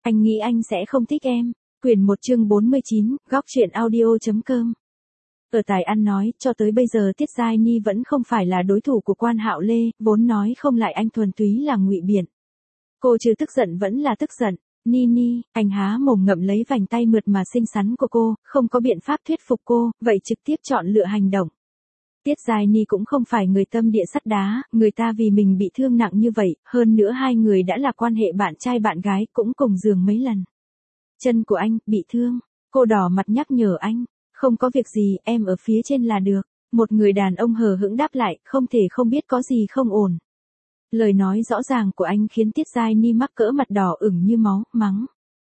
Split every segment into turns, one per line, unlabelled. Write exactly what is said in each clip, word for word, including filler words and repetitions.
Anh nghĩ anh sẽ không thích em. Quyển một chương bốn mươi chín, góc truyện audio.com. Ở Tài Ăn nói, cho tới bây giờ Tiết Giai Ni vẫn không phải là đối thủ của Quan Hạo Lê, vốn nói không lại anh thuần túy là ngụy biện. Cô trừ tức giận vẫn là tức giận. Ni Ni, anh há mồm ngậm lấy vành tay mượt mà xinh xắn của cô, không có biện pháp thuyết phục cô, vậy trực tiếp chọn lựa hành động. Tiết Giai Ni cũng không phải người tâm địa sắt đá, người ta vì mình bị thương nặng như vậy, hơn nữa hai người đã là quan hệ bạn trai bạn gái, cũng cùng giường mấy lần. Chân của anh, bị thương. Cô đỏ mặt nhắc nhở anh. Không có việc gì, em ở phía trên là được. Một người đàn ông hờ hững đáp lại, không thể không biết có gì không ổn. Lời nói rõ ràng của anh khiến Tiết Giai Ni mắc cỡ mặt đỏ ửng như máu, mắng.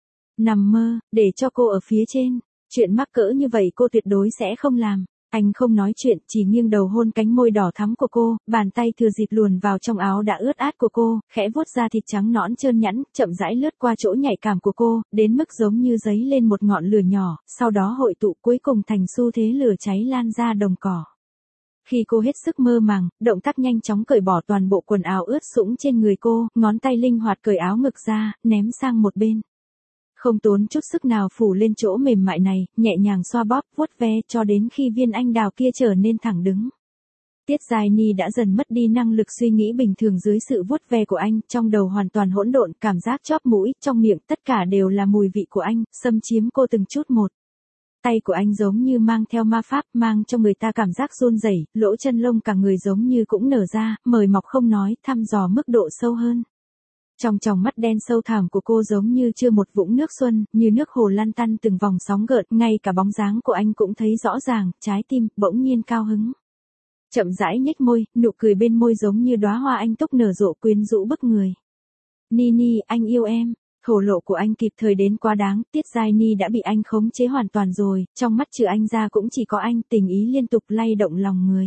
Nằm mơ, để cho cô ở phía trên. Chuyện mắc cỡ như vậy cô tuyệt đối sẽ không làm. Anh không nói chuyện, chỉ nghiêng đầu hôn cánh môi đỏ thắm của cô, bàn tay thừa dịp luồn vào trong áo đã ướt át của cô, khẽ vuốt da thịt trắng nõn trơn nhẵn, chậm rãi lướt qua chỗ nhạy cảm của cô, đến mức giống như giấy lên một ngọn lửa nhỏ, sau đó hội tụ cuối cùng thành xu thế lửa cháy lan ra đồng cỏ. Khi cô hết sức mơ màng, động tác nhanh chóng cởi bỏ toàn bộ quần áo ướt sũng trên người cô, ngón tay linh hoạt cởi áo ngực ra, ném sang một bên. Không tốn chút sức nào phủ lên chỗ mềm mại này, nhẹ nhàng xoa bóp, vuốt ve cho đến khi viên anh đào kia trở nên thẳng đứng. Tiết Giai Ni đã dần mất đi năng lực suy nghĩ bình thường dưới sự vuốt ve của anh, trong đầu hoàn toàn hỗn độn, cảm giác chóp mũi, trong miệng tất cả đều là mùi vị của anh, xâm chiếm cô từng chút một. Tay của anh giống như mang theo ma pháp, mang cho người ta cảm giác run rẩy, lỗ chân lông cả người giống như cũng nở ra, mời mọc không nói, thăm dò mức độ sâu hơn. Trong tròng mắt đen sâu thẳm của cô giống như chưa một vũng nước xuân, như nước hồ lăn tăn từng vòng sóng gợn, ngay cả bóng dáng của anh cũng thấy rõ ràng, trái tim bỗng nhiên cao hứng. Chậm rãi nhếch môi, nụ cười bên môi giống như đóa hoa anh túc nở rộ quyến rũ bức người. Ni Ni, anh yêu em. Thổ lộ của anh kịp thời đến quá đáng, Tiết Giai Ni đã bị anh khống chế hoàn toàn rồi, trong mắt trừ anh ra cũng chỉ có anh, tình ý liên tục lay động lòng người.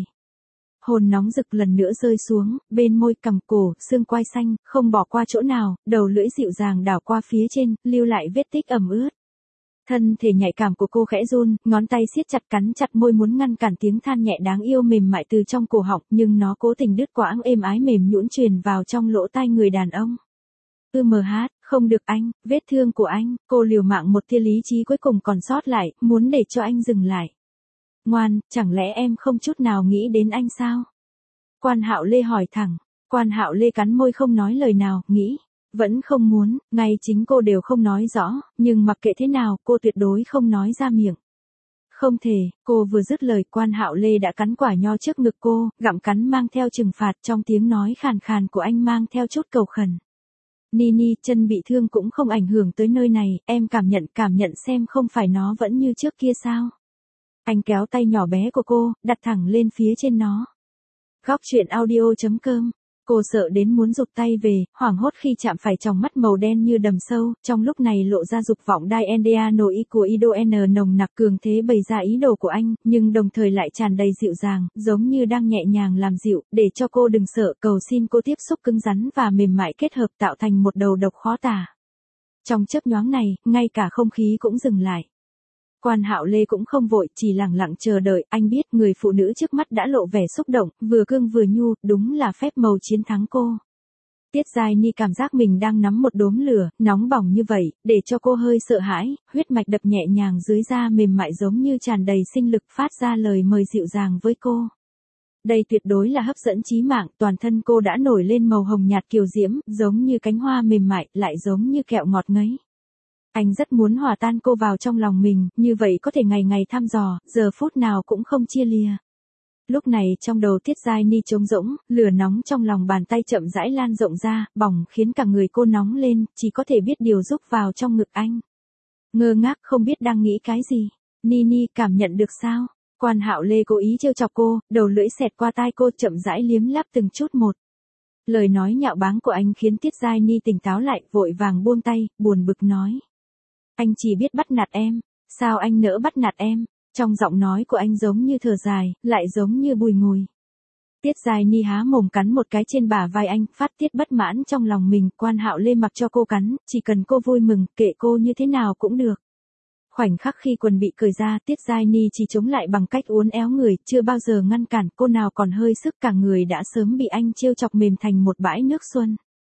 Hồn nóng rực lần nữa rơi xuống, bên môi, cằm, cổ, xương quai xanh, không bỏ qua chỗ nào, đầu lưỡi dịu dàng đảo qua phía trên, lưu lại vết tích ẩm ướt. Thân thể nhạy cảm của cô khẽ run, ngón tay siết chặt cắn chặt môi muốn ngăn cản tiếng than nhẹ đáng yêu mềm mại từ trong cổ họng, nhưng nó cố tình đứt quãng êm ái mềm nhũn truyền vào trong lỗ tai người đàn ông. Ư mờ hát, không được anh, vết thương của anh, cô liều mạng một tia lý trí cuối cùng còn sót lại, muốn để cho anh dừng lại. Ngoan, chẳng lẽ em không chút nào nghĩ đến anh sao? Quan Hạo Lê hỏi thẳng. Quan Hạo Lê cắn môi không nói lời nào, nghĩ. Vẫn không muốn, ngay chính cô đều không nói rõ, nhưng mặc kệ thế nào, cô tuyệt đối không nói ra miệng. Không thể, cô vừa dứt lời, Quan Hạo Lê đã cắn quả nho trước ngực cô, gặm cắn mang theo trừng phạt, trong tiếng nói khàn khàn của anh mang theo chút cầu khẩn. Ni Ni, chân bị thương cũng không ảnh hưởng tới nơi này, em cảm nhận cảm nhận xem không phải nó vẫn như trước kia sao? Anh kéo tay nhỏ bé của cô, đặt thẳng lên phía trên nó. Góc truyện audio.com. Cô sợ đến muốn rụt tay về, hoảng hốt khi chạm phải tròng mắt màu đen như đầm sâu, trong lúc này lộ ra dục vọng đai en đê a nội y của Ido N nồng nặc cường thế bày ra ý đồ của anh, nhưng đồng thời lại tràn đầy dịu dàng, giống như đang nhẹ nhàng làm dịu, để cho cô đừng sợ, cầu xin cô tiếp xúc cứng rắn và mềm mại kết hợp tạo thành một đầu độc khó tả. Trong chớp nhoáng này, ngay cả không khí cũng dừng lại. Quan Hạo Lê cũng không vội, chỉ lặng lặng chờ đợi, anh biết người phụ nữ trước mắt đã lộ vẻ xúc động, vừa cương vừa nhu, đúng là phép màu chiến thắng cô. Tiết Giai Ni cảm giác mình đang nắm một đốm lửa, nóng bỏng như vậy, để cho cô hơi sợ hãi, huyết mạch đập nhẹ nhàng dưới da mềm mại giống như tràn đầy sinh lực phát ra lời mời dịu dàng với cô. Đây tuyệt đối là hấp dẫn chí mạng, toàn thân cô đã nổi lên màu hồng nhạt kiều diễm, giống như cánh hoa mềm mại, lại giống như kẹo ngọt ngấy. Anh rất muốn hòa tan cô vào trong lòng mình, như vậy có thể ngày ngày thăm dò, giờ phút nào cũng không chia lìa. Lúc này trong đầu Tiết Giai Ni trống rỗng, lửa nóng trong lòng bàn tay chậm rãi lan rộng ra, bỏng khiến cả người cô nóng lên, chỉ có thể biết điều rúc vào trong ngực anh. Ngơ ngác không biết đang nghĩ cái gì. Ni Ni, cảm nhận được sao? Quan Hạo Lê cố ý trêu chọc cô, đầu lưỡi xẹt qua tai cô chậm rãi liếm láp từng chút một. Lời nói nhạo báng của anh khiến Tiết Giai Ni tỉnh táo lại, vội vàng buông tay, buồn bực nói. Anh chỉ biết bắt nạt em, sao anh nỡ bắt nạt em? Trong giọng nói của anh giống như thở dài, lại giống như bùi ngùi. Tiết Giai Ni há mồm cắn một cái trên bả vai anh, phát tiết bất mãn trong lòng mình, Quan Hạo Lê mặc cho cô cắn, chỉ cần cô vui mừng, kệ cô như thế nào cũng được. Khoảnh khắc khi quần bị cởi ra, Tiết Giai Ni chỉ chống lại bằng cách uốn éo người, chưa bao giờ ngăn cản, cô nào còn hơi sức, cả người đã sớm bị anh trêu chọc mềm thành một bãi nước xuân.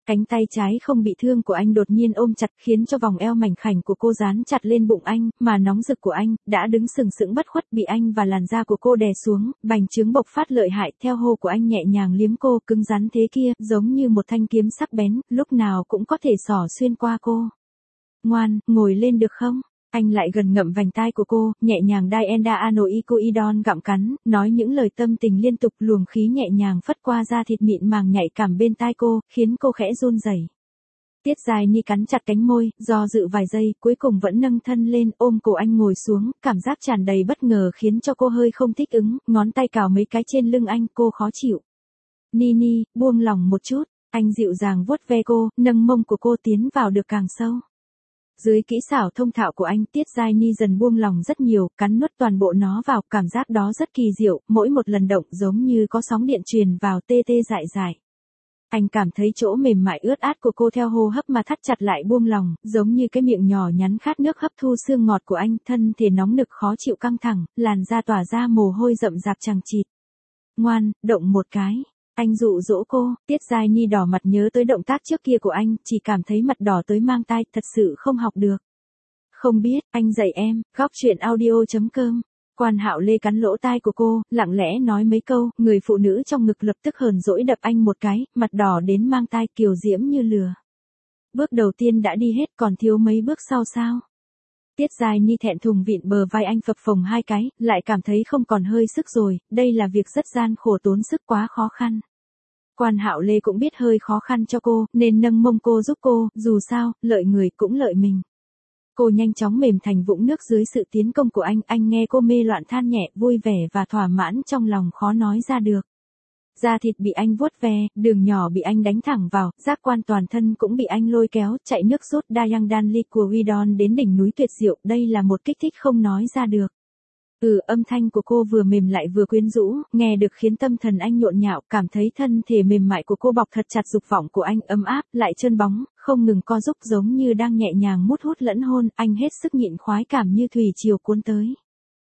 Cánh tay trái không bị thương của anh đột nhiên ôm chặt khiến cho vòng eo mảnh khảnh của cô dán chặt lên bụng anh, mà nóng rực của anh, đã đứng sừng sững bất khuất bị anh và làn da của cô đè xuống, bành trướng bộc phát lợi hại theo hô của anh nhẹ nhàng liếm cô, cứng rắn thế kia, giống như một thanh kiếm sắc bén, lúc nào cũng có thể xỏ xuyên qua cô. Ngoan, ngồi lên được không? Anh lại gần ngậm vành tai của cô, nhẹ nhàng Dienda Anoicoidon gặm cắn, nói những lời tâm tình liên tục, luồng khí nhẹ nhàng phất qua da thịt mịn màng nhạy cảm bên tai cô, khiến cô khẽ run rẩy. Tiết Giai Ni cắn chặt cánh môi, do dự vài giây, cuối cùng vẫn nâng thân lên, ôm cổ anh ngồi xuống, cảm giác tràn đầy bất ngờ khiến cho cô hơi không thích ứng, ngón tay cào mấy cái trên lưng anh, cô khó chịu. Ni Ni, buông lòng một chút, anh dịu dàng vuốt ve cô, nâng mông của cô tiến vào được càng sâu. Dưới kỹ xảo thông thạo của anh, Tiết Giai Ni dần buông lòng rất nhiều, cắn nuốt toàn bộ nó vào, cảm giác đó rất kỳ diệu, mỗi một lần động giống như có sóng điện truyền vào tê tê dại dại. Anh cảm thấy chỗ mềm mại ướt át của cô theo hô hấp mà thắt chặt lại buông lòng, giống như cái miệng nhỏ nhắn khát nước hấp thu xương ngọt của anh, thân thể nóng nực khó chịu căng thẳng, làn da tỏa ra mồ hôi rậm rạp chằng chịt. Ngoan, động một cái. Anh dụ dỗ cô, Tiết Giai Ni đỏ mặt nhớ tới động tác trước kia của anh, chỉ cảm thấy mặt đỏ tới mang tai, thật sự không học được. Không biết, anh dạy em, góc chuyện audio chấm com. Quan Hạo Lê cắn lỗ tai của cô, lặng lẽ nói mấy câu, người phụ nữ trong ngực lập tức hờn dỗi đập anh một cái, mặt đỏ đến mang tai, kiều diễm như lửa. Bước đầu tiên đã đi hết, còn thiếu mấy bước sau sao? Tiết Giai Ni thẹn thùng vịn bờ vai anh phập phồng hai cái, lại cảm thấy không còn hơi sức rồi, đây là việc rất gian khổ tốn sức quá khó khăn. Quan Hạo Lê cũng biết hơi khó khăn cho cô, nên nâng mông cô giúp cô, dù sao, lợi người cũng lợi mình. Cô nhanh chóng mềm thành vũng nước dưới sự tiến công của anh, anh nghe cô mê loạn than nhẹ, vui vẻ và thỏa mãn trong lòng khó nói ra được. Da thịt bị anh vuốt ve, đường nhỏ bị anh đánh thẳng vào, giác quan toàn thân cũng bị anh lôi kéo, chạy nước rút Dayang Danli của Ridon đến đỉnh núi tuyệt diệu, đây là một kích thích không nói ra được. Ừ, âm thanh của cô vừa mềm lại vừa quyến rũ, nghe được khiến tâm thần anh nhộn nhạo, cảm thấy thân thể mềm mại của cô bọc thật chặt dục vọng của anh, ấm áp, lại trơn bóng, không ngừng co giúp giống như đang nhẹ nhàng mút hút lẫn hôn, anh hết sức nhịn khoái cảm như thủy triều cuốn tới.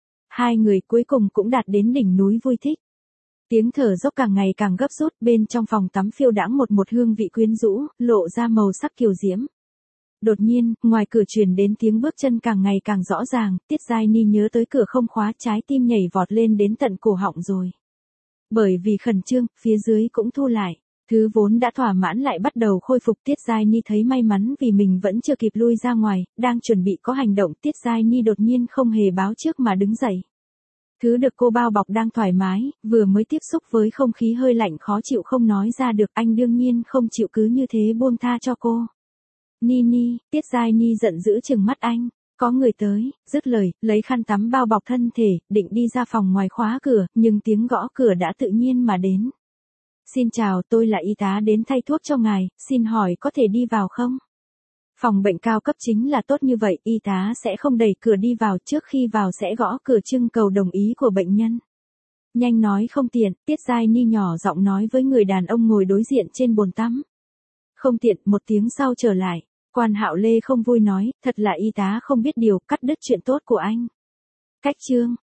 Hai người cuối cùng cũng đạt đến đỉnh núi vui thích. Tiếng thở dốc càng ngày càng gấp rút, bên trong phòng tắm phiêu đãng một một hương vị quyến rũ, lộ ra màu sắc kiều diễm. Đột nhiên, ngoài cửa truyền đến tiếng bước chân càng ngày càng rõ ràng, Tiết Giai Ni nhớ tới cửa không khóa, trái tim nhảy vọt lên đến tận cổ họng rồi. Bởi vì khẩn trương, phía dưới cũng thu lại. Thứ vốn đã thỏa mãn lại bắt đầu khôi phục. Tiết Giai Ni thấy may mắn vì mình vẫn chưa kịp lui ra ngoài, đang chuẩn bị có hành động, Tiết Giai Ni đột nhiên không hề báo trước mà đứng dậy. Thứ được cô bao bọc đang thoải mái, vừa mới tiếp xúc với không khí hơi lạnh khó chịu không nói ra được, anh đương nhiên không chịu cứ như thế buông tha cho cô. Ni Ni, Tiết Giai Ni giận dữ trừng mắt anh, có người tới, dứt lời, lấy khăn tắm bao bọc thân thể, định đi ra phòng ngoài khóa cửa, nhưng tiếng gõ cửa đã tự nhiên mà đến. Xin chào, tôi là y tá đến thay thuốc cho ngài, xin hỏi có thể đi vào không? Phòng bệnh cao cấp chính là tốt như vậy, y tá sẽ không đẩy cửa đi vào, trước khi vào sẽ gõ cửa trưng cầu đồng ý của bệnh nhân. Nhanh nói không tiện, Tiết Giai Ni nhỏ giọng nói với người đàn ông ngồi đối diện trên bồn tắm. Không tiện, một tiếng sau trở lại, Quan Hạo Lê không vui nói, thật là y tá không biết điều, cắt đứt chuyện tốt của anh. Cách chương,